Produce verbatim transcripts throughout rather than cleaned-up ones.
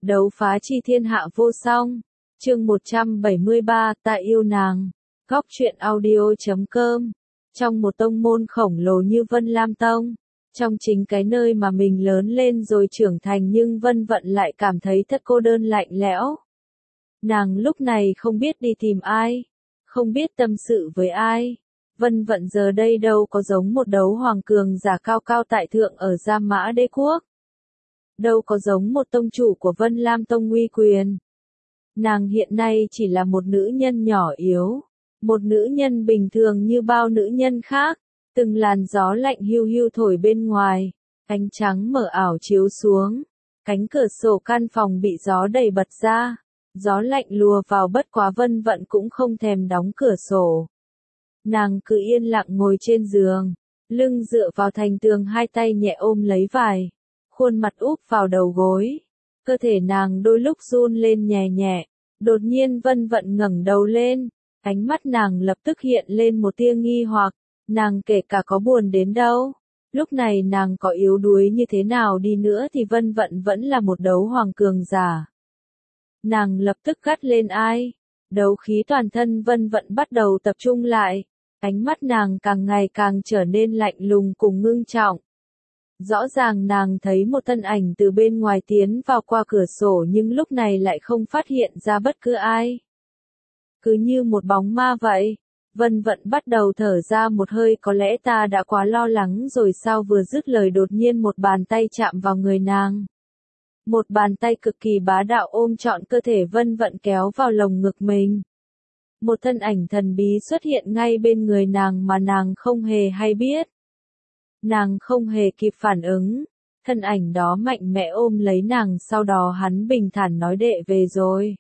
Đấu phá chi thiên hạ vô song. Chương một trăm bảy mươi ba, ta yêu nàng. Góc truyện audio.com. Trong một tông môn khổng lồ như Vân Lam Tông, trong chính cái nơi mà mình lớn lên rồi trưởng thành, nhưng Vân Vận lại cảm thấy thật cô đơn lạnh lẽo. Nàng lúc này không biết đi tìm ai, không biết tâm sự với ai. Vân Vận giờ đây đâu có giống một đấu hoàng cường giả cao cao tại thượng ở Gia Mã Đế Quốc. Đâu có giống một tông chủ của Vân Lam Tông uy quyền. Nàng hiện nay chỉ là một nữ nhân nhỏ yếu, một nữ nhân bình thường như bao nữ nhân khác. Từng làn gió lạnh hiu hiu thổi bên ngoài, ánh trắng mờ ảo chiếu xuống, cánh cửa sổ căn phòng bị gió đẩy bật ra, gió lạnh lùa vào, bất quá Vân Vận cũng không thèm đóng cửa sổ. Nàng cứ yên lặng ngồi trên giường, lưng dựa vào thành tường, hai tay nhẹ ôm lấy vải, khuôn mặt úp vào đầu gối. Cơ thể nàng đôi lúc run lên nhẹ nhẹ, đột nhiên Vân Vận ngẩng đầu lên, ánh mắt nàng lập tức hiện lên một tia nghi hoặc. Nàng kể cả có buồn đến đâu, lúc này nàng có yếu đuối như thế nào đi nữa thì Vân Vận vẫn là một đấu hoàng cường giả. Nàng lập tức gắt lên ai, đấu khí toàn thân Vân Vận bắt đầu tập trung lại, ánh mắt nàng càng ngày càng trở nên lạnh lùng cùng ngưng trọng. Rõ ràng nàng thấy một thân ảnh từ bên ngoài tiến vào qua cửa sổ, nhưng lúc này lại không phát hiện ra bất cứ ai. Cứ như một bóng ma vậy. Vân Vận bắt đầu thở ra một hơi, có lẽ ta đã quá lo lắng rồi sao? Vừa dứt lời đột nhiên một bàn tay chạm vào người nàng. Một bàn tay cực kỳ bá đạo ôm trọn cơ thể Vân Vận kéo vào lồng ngực mình. Một thân ảnh thần bí xuất hiện ngay bên người nàng mà nàng không hề hay biết. Nàng không hề kịp phản ứng, thân ảnh đó mạnh mẽ ôm lấy nàng, sau đó hắn bình thản nói đệ về rồi.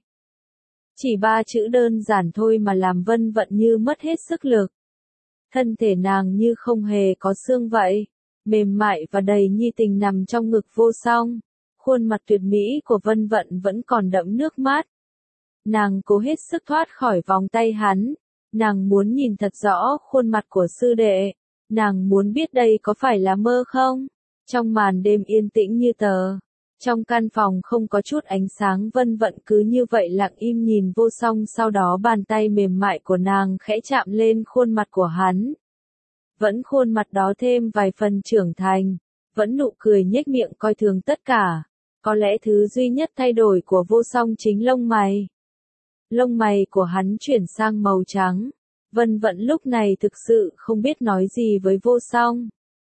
Chỉ ba chữ đơn giản thôi mà làm Vân Vận như mất hết sức lực. Thân thể nàng như không hề có xương vậy, mềm mại và đầy nhi tình nằm trong ngực vô song. Khuôn mặt tuyệt mỹ của Vân Vận vẫn còn đẫm nước mắt. Nàng cố hết sức thoát khỏi vòng tay hắn. Nàng muốn nhìn thật rõ khuôn mặt của sư đệ. Nàng muốn biết đây có phải là mơ không? Trong màn đêm yên tĩnh như tờ, trong căn phòng không có chút ánh sáng, Vân Vận cứ như vậy lặng im nhìn vô song, sau đó bàn tay mềm mại của nàng khẽ chạm lên khuôn mặt của hắn. Vẫn khuôn mặt đó thêm vài phần trưởng thành, vẫn nụ cười nhếch miệng coi thường tất cả. Có lẽ thứ duy nhất thay đổi của vô song chính lông mày. Lông mày của hắn chuyển sang màu trắng. Vân Vận lúc này thực sự không biết nói gì với vô song.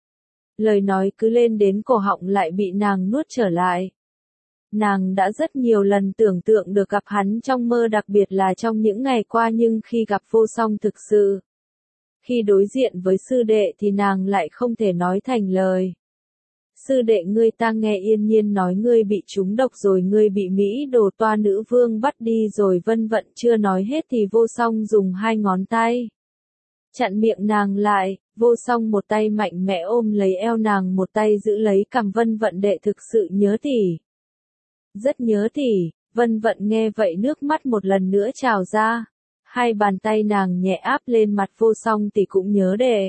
Lời nói cứ lên đến cổ họng lại bị nàng nuốt trở lại. Nàng đã rất nhiều lần tưởng tượng được gặp hắn trong mơ, đặc biệt là trong những ngày qua, nhưng khi gặp vô song thực sự, khi đối diện với sư đệ thì nàng lại không thể nói thành lời. Sư đệ ngươi, ta nghe Yên Nhiên nói ngươi bị trúng độc rồi, ngươi bị Mỹ Đồ Toa nữ vương bắt đi rồi. Vân Vận chưa nói hết thì vô song dùng hai ngón tay chặn miệng nàng lại. Vô song một tay mạnh mẽ ôm lấy eo nàng, một tay giữ lấy cằm. Vân Vận đệ thực sự nhớ tỷ. Rất nhớ tỷ. Vân Vận nghe vậy nước mắt một lần nữa trào ra. Hai bàn tay nàng nhẹ áp lên mặt vô song, tỷ cũng nhớ đệ.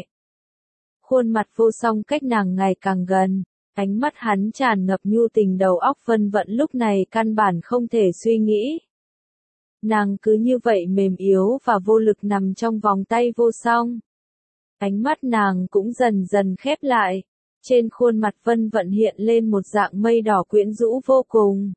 Khuôn mặt vô song cách nàng ngày càng gần. Ánh mắt hắn tràn ngập nhu tình, đầu óc Vân Vận lúc này căn bản không thể suy nghĩ. Nàng cứ như vậy mềm yếu và vô lực nằm trong vòng tay vô song. Ánh mắt nàng cũng dần dần khép lại. Trên khuôn mặt Vân Vận hiện lên một dạng mây đỏ quyến rũ vô cùng.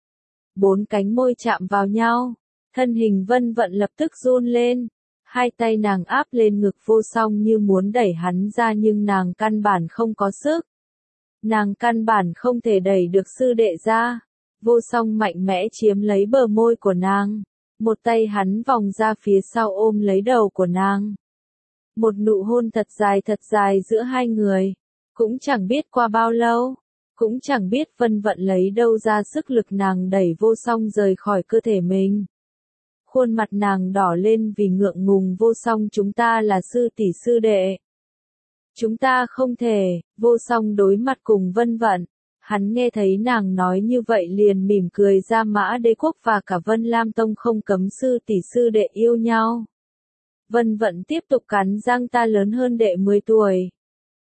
Bốn cánh môi chạm vào nhau. Thân hình Vân Vận lập tức run lên. Hai tay nàng áp lên ngực vô song như muốn đẩy hắn ra, nhưng nàng căn bản không có sức. Nàng căn bản không thể đẩy được sư đệ ra. Vô song mạnh mẽ chiếm lấy bờ môi của nàng. Một tay hắn vòng ra phía sau ôm lấy đầu của nàng. Một nụ hôn thật dài thật dài giữa hai người. Cũng chẳng biết qua bao lâu. Cũng chẳng biết Vân Vận lấy đâu ra sức lực, nàng đẩy vô song rời khỏi cơ thể mình. Khuôn mặt nàng đỏ lên vì ngượng ngùng. Vô song, chúng ta là sư tỷ sư đệ. Chúng ta không thể. Vô song đối mặt cùng Vân Vận. Hắn nghe thấy nàng nói như vậy liền mỉm cười. Gia Mã Đế Quốc và cả Vân Lam Tông không cấm sư tỷ sư đệ yêu nhau. Vân Vận tiếp tục cắn răng, ta lớn hơn đệ mười tuổi.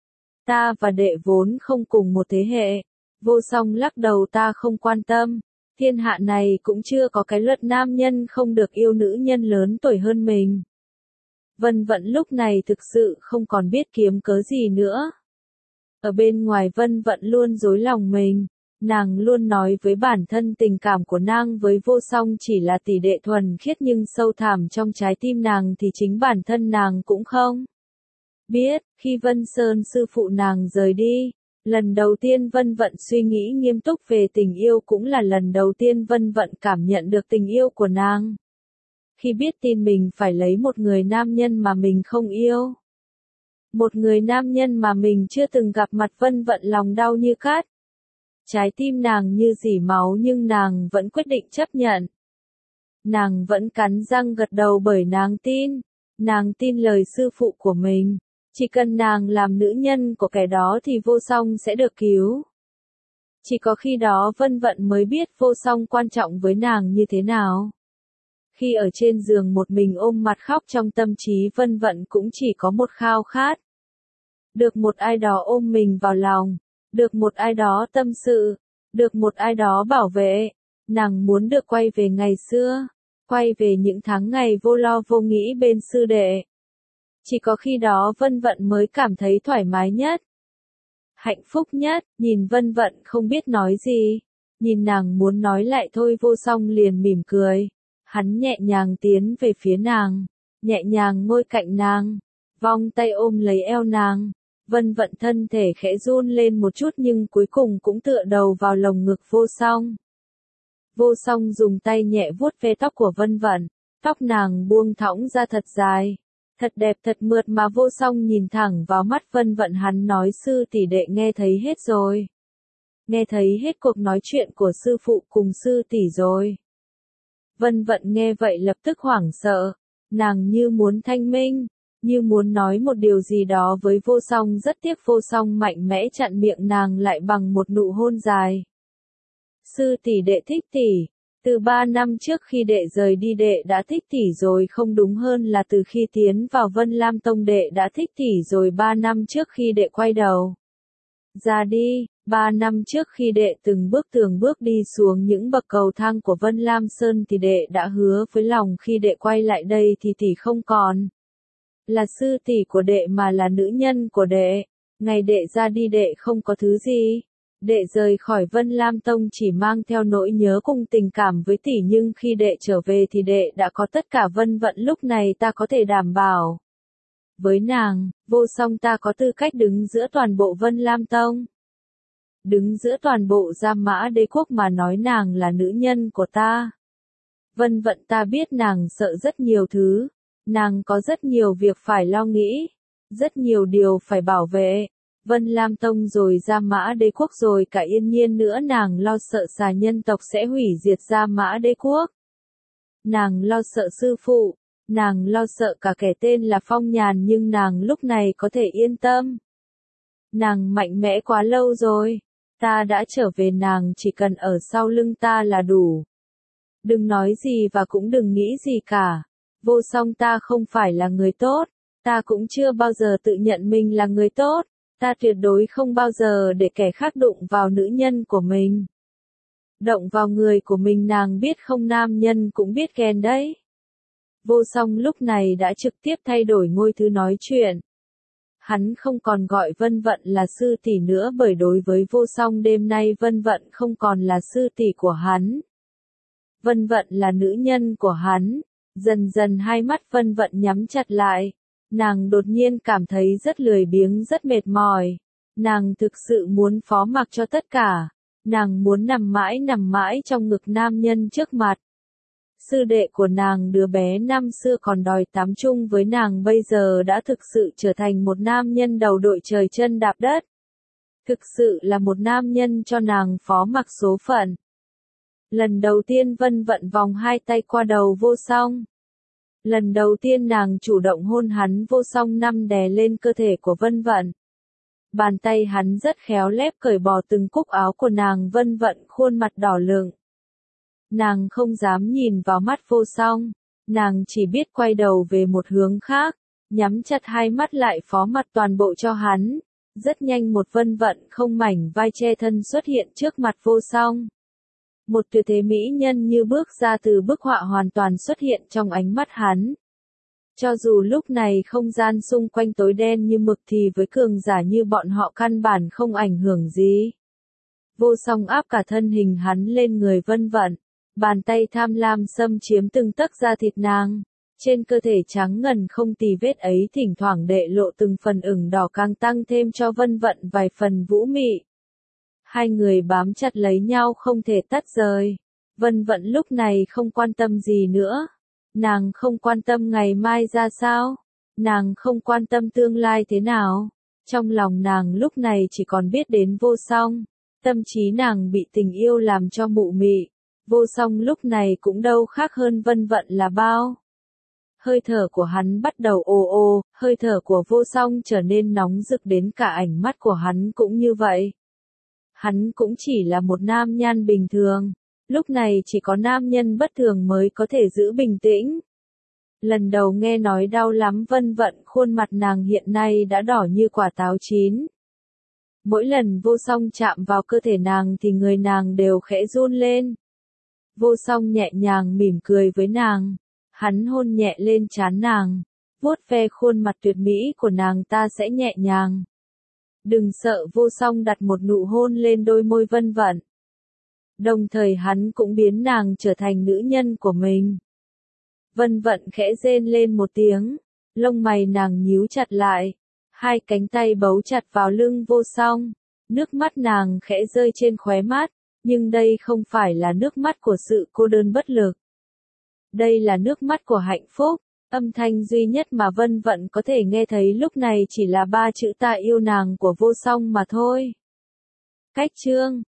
Ta và đệ vốn không cùng một thế hệ. Vô song lắc đầu, ta không quan tâm. Thiên hạ này cũng chưa có cái luật nam nhân không được yêu nữ nhân lớn tuổi hơn mình. Vân Vận lúc này thực sự không còn biết kiếm cớ gì nữa. Ở bên ngoài Vân Vận luôn dối lòng mình, nàng luôn nói với bản thân tình cảm của nàng với Vô Song chỉ là tỷ đệ thuần khiết, nhưng sâu thẳm trong trái tim nàng thì chính bản thân nàng cũng không biết. Khi Vân Sơn sư phụ nàng rời đi, lần đầu tiên Vân Vận suy nghĩ nghiêm túc về tình yêu, cũng là lần đầu tiên Vân Vận cảm nhận được tình yêu của nàng. Khi biết tin mình phải lấy một người nam nhân mà mình không yêu, một người nam nhân mà mình chưa từng gặp mặt, Vân Vận lòng đau như cắt. Trái tim nàng như rỉ máu nhưng nàng vẫn quyết định chấp nhận. Nàng vẫn cắn răng gật đầu bởi nàng tin, nàng tin lời sư phụ của mình. Chỉ cần nàng làm nữ nhân của kẻ đó thì Vô Song sẽ được cứu. Chỉ có khi đó Vân Vận mới biết Vô Song quan trọng với nàng như thế nào. Khi ở trên giường một mình ôm mặt khóc, trong tâm trí Vân Vận cũng chỉ có một khao khát. Được một ai đó ôm mình vào lòng, được một ai đó tâm sự, được một ai đó bảo vệ. Nàng muốn được quay về ngày xưa, quay về những tháng ngày vô lo vô nghĩ bên sư đệ. Chỉ có khi đó Vân Vận mới cảm thấy thoải mái nhất, hạnh phúc nhất. Nhìn Vân Vận không biết nói gì, nhìn nàng muốn nói lại thôi, Vô Song liền mỉm cười. Hắn nhẹ nhàng tiến về phía nàng, nhẹ nhàng ngồi cạnh nàng, vòng tay ôm lấy eo nàng. Vân Vận thân thể khẽ run lên một chút nhưng cuối cùng cũng tựa đầu vào lồng ngực Vô Song. Vô Song dùng tay nhẹ vuốt ve tóc của Vân Vận, tóc nàng buông thõng ra thật dài, thật đẹp thật mượt mà. Vô Song nhìn thẳng vào mắt Vân Vận, hắn nói: sư tỷ đệ nghe thấy hết rồi. Nghe thấy hết cuộc nói chuyện của sư phụ cùng sư tỷ rồi. Vân Vận nghe vậy lập tức hoảng sợ, nàng như muốn thanh minh, như muốn nói một điều gì đó với Vô Song. Rất tiếc Vô Song mạnh mẽ chặn miệng nàng lại bằng một nụ hôn dài. Sư tỷ đệ thích tỷ, từ ba năm trước khi đệ rời đi đệ đã thích tỷ rồi, không đúng hơn là từ khi tiến vào Vân Lam Tông đệ đã thích tỷ rồi. Ba năm trước khi đệ quay đầu ra đi, ba năm trước khi đệ từng bước từng bước đi xuống những bậc cầu thang của Vân Lam Sơn thì đệ đã hứa với lòng khi đệ quay lại đây thì tỷ không còn là sư tỷ của đệ mà là nữ nhân của đệ. Ngày đệ ra đi đệ không có thứ gì. Đệ rời khỏi Vân Lam Tông chỉ mang theo nỗi nhớ cùng tình cảm với tỷ, nhưng khi đệ trở về thì đệ đã có tất cả. Vân Vận lúc này ta có thể đảm bảo với nàng, Vô Song ta có tư cách đứng giữa toàn bộ Vân Lam Tông, đứng giữa toàn bộ Gia Mã Đế quốc mà nói nàng là nữ nhân của ta. Vân Vận ta biết nàng sợ rất nhiều thứ, nàng có rất nhiều việc phải lo nghĩ, rất nhiều điều phải bảo vệ. Vân Lam Tông rồi Gia Mã Đế quốc rồi cả Yên Nhiên nữa, nàng lo sợ xà nhân tộc sẽ hủy diệt Gia Mã Đế quốc. Nàng lo sợ sư phụ, nàng lo sợ cả kẻ tên là Phong Nhàn, nhưng nàng lúc này có thể yên tâm. Nàng mạnh mẽ quá lâu rồi, ta đã trở về, nàng chỉ cần ở sau lưng ta là đủ. Đừng nói gì và cũng đừng nghĩ gì cả. Vô Song ta không phải là người tốt, ta cũng chưa bao giờ tự nhận mình là người tốt. Ta tuyệt đối không bao giờ để kẻ khác đụng vào nữ nhân của mình. Động vào người của mình, nàng biết không, nam nhân cũng biết ghen đấy. Vô Song lúc này đã trực tiếp thay đổi ngôi thứ nói chuyện. Hắn không còn gọi Vân Vận là sư tỷ nữa, bởi đối với Vô Song đêm nay Vân Vận không còn là sư tỷ của hắn. Vân Vận là nữ nhân của hắn. Dần dần hai mắt Vân Vận nhắm chặt lại. Nàng đột nhiên cảm thấy rất lười biếng, rất mệt mỏi. Nàng thực sự muốn phó mặc cho tất cả. Nàng muốn nằm mãi nằm mãi trong ngực nam nhân trước mặt. Sư đệ của nàng đứa bé năm xưa còn đòi tắm chung với nàng bây giờ đã thực sự trở thành một nam nhân đầu đội trời chân đạp đất. Thực sự là một nam nhân cho nàng phó mặc số phận. Lần đầu tiên Vân Vận vòng hai tay qua đầu Vô Song. Lần đầu tiên nàng chủ động hôn hắn, Vô Song năm đè lên cơ thể của Vân Vận. Bàn tay hắn rất khéo léo cởi bỏ từng cúc áo của nàng. Vân Vận khuôn mặt đỏ lựng. Nàng không dám nhìn vào mắt Vô Song. Nàng chỉ biết quay đầu về một hướng khác, nhắm chặt hai mắt lại phó mặc toàn bộ cho hắn. Rất nhanh một Vân Vận không mảnh vai che thân xuất hiện trước mặt Vô Song. Một tuyệt thế mỹ nhân như bước ra từ bức họa hoàn toàn xuất hiện trong ánh mắt hắn. Cho dù lúc này không gian xung quanh tối đen như mực thì với cường giả như bọn họ căn bản không ảnh hưởng gì. Vô song áp cả thân hình hắn lên người Vân Vận, bàn tay tham lam xâm chiếm từng tấc da thịt nàng. Trên cơ thể trắng ngần không tì vết ấy thỉnh thoảng đệ lộ từng phần ửng đỏ càng tăng thêm cho Vân Vận vài phần vũ mị. Hai người bám chặt lấy nhau không thể tách rời. Vân Vận lúc này không quan tâm gì nữa. Nàng không quan tâm ngày mai ra sao. Nàng không quan tâm tương lai thế nào. Trong lòng nàng lúc này chỉ còn biết đến Vô Song. Tâm trí nàng bị tình yêu làm cho mụ mị. Vô Song lúc này cũng đâu khác hơn Vân Vận là bao. Hơi thở của hắn bắt đầu ồ ồ, hơi thở của Vô Song trở nên nóng rực đến cả ánh mắt của hắn cũng như vậy. Hắn cũng chỉ là một nam nhân bình thường, lúc này chỉ có nam nhân bất thường mới có thể giữ bình tĩnh. Lần đầu nghe nói đau lắm Vân Vận khuôn mặt nàng hiện nay đã đỏ như quả táo chín. Mỗi lần Vô Song chạm vào cơ thể nàng thì người nàng đều khẽ run lên. Vô Song nhẹ nhàng mỉm cười với nàng. Hắn hôn nhẹ lên trán nàng, vuốt ve khuôn mặt tuyệt mỹ của nàng ta sẽ nhẹ nhàng. Đừng sợ Vô Song đặt một nụ hôn lên đôi môi Vân Vận. Đồng thời hắn cũng biến nàng trở thành nữ nhân của mình. Vân Vận khẽ rên lên một tiếng, lông mày nàng nhíu chặt lại, hai cánh tay bấu chặt vào lưng Vô Song, nước mắt nàng khẽ rơi trên khóe mắt, nhưng đây không phải là nước mắt của sự cô đơn bất lực. Đây là nước mắt của hạnh phúc, âm thanh duy nhất mà Vân Vận có thể nghe thấy lúc này chỉ là ba chữ ta yêu nàng của Vô Song mà thôi. Cách chương